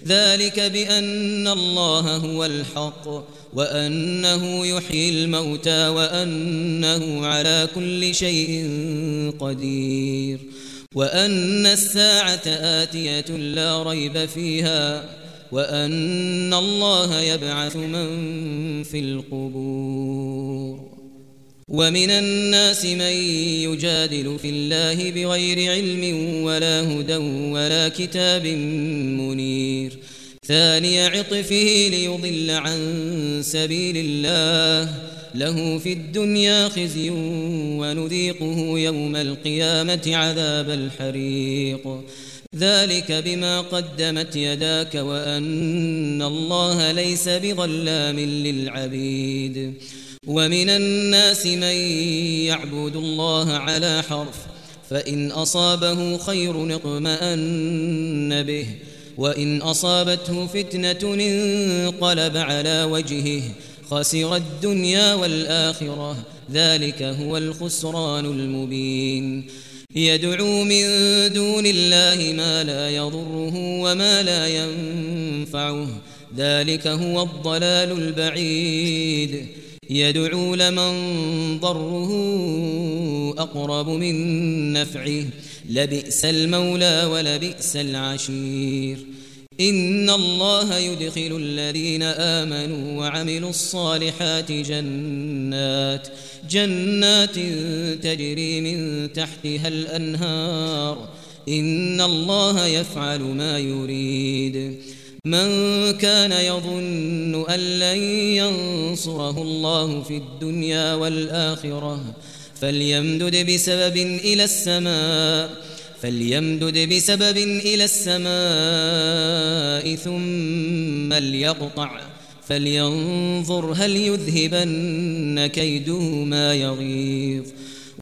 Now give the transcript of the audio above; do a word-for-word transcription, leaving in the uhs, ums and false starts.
ذلك بأن الله هو الحق وأنه يحيي الموتى وأنه على كل شيء قدير وأن الساعة آتية لا ريب فيها وأن الله يبعث من في القبور ومن الناس من يجادل في الله بغير علم ولا هدى ولا كتاب منير ثاني عطفه ليضل عن سبيل الله له في الدنيا خزي ونذيقه يوم القيامة عذاب الحريق ذلك بما قدمت يداك وأن الله ليس بظلام للعبيد ومن الناس من يعبد الله على حرف فإن أصابه خير اطمأن به وإن أصابته فتنة انقلب على وجهه خسر الدنيا والآخرة ذلك هو الخسران المبين يدعو من دون الله ما لا يضره وما لا ينفعه ذلك هو الضلال البعيد يدعو لمن ضره أقرب من نفعه لبئس المولى ولبئس العشير إن الله يدخل الذين آمنوا وعملوا الصالحات جنات جنات تجري من تحتها الأنهار إن الله يفعل ما يريد من كان يظن أن لن ينصره الله في الدنيا والآخرة فليمدد بسبب إلى السماء فليمدد بسبب إلى السماء ثم ليقطع فلينظر هل يذهبن كيده ما يغيظ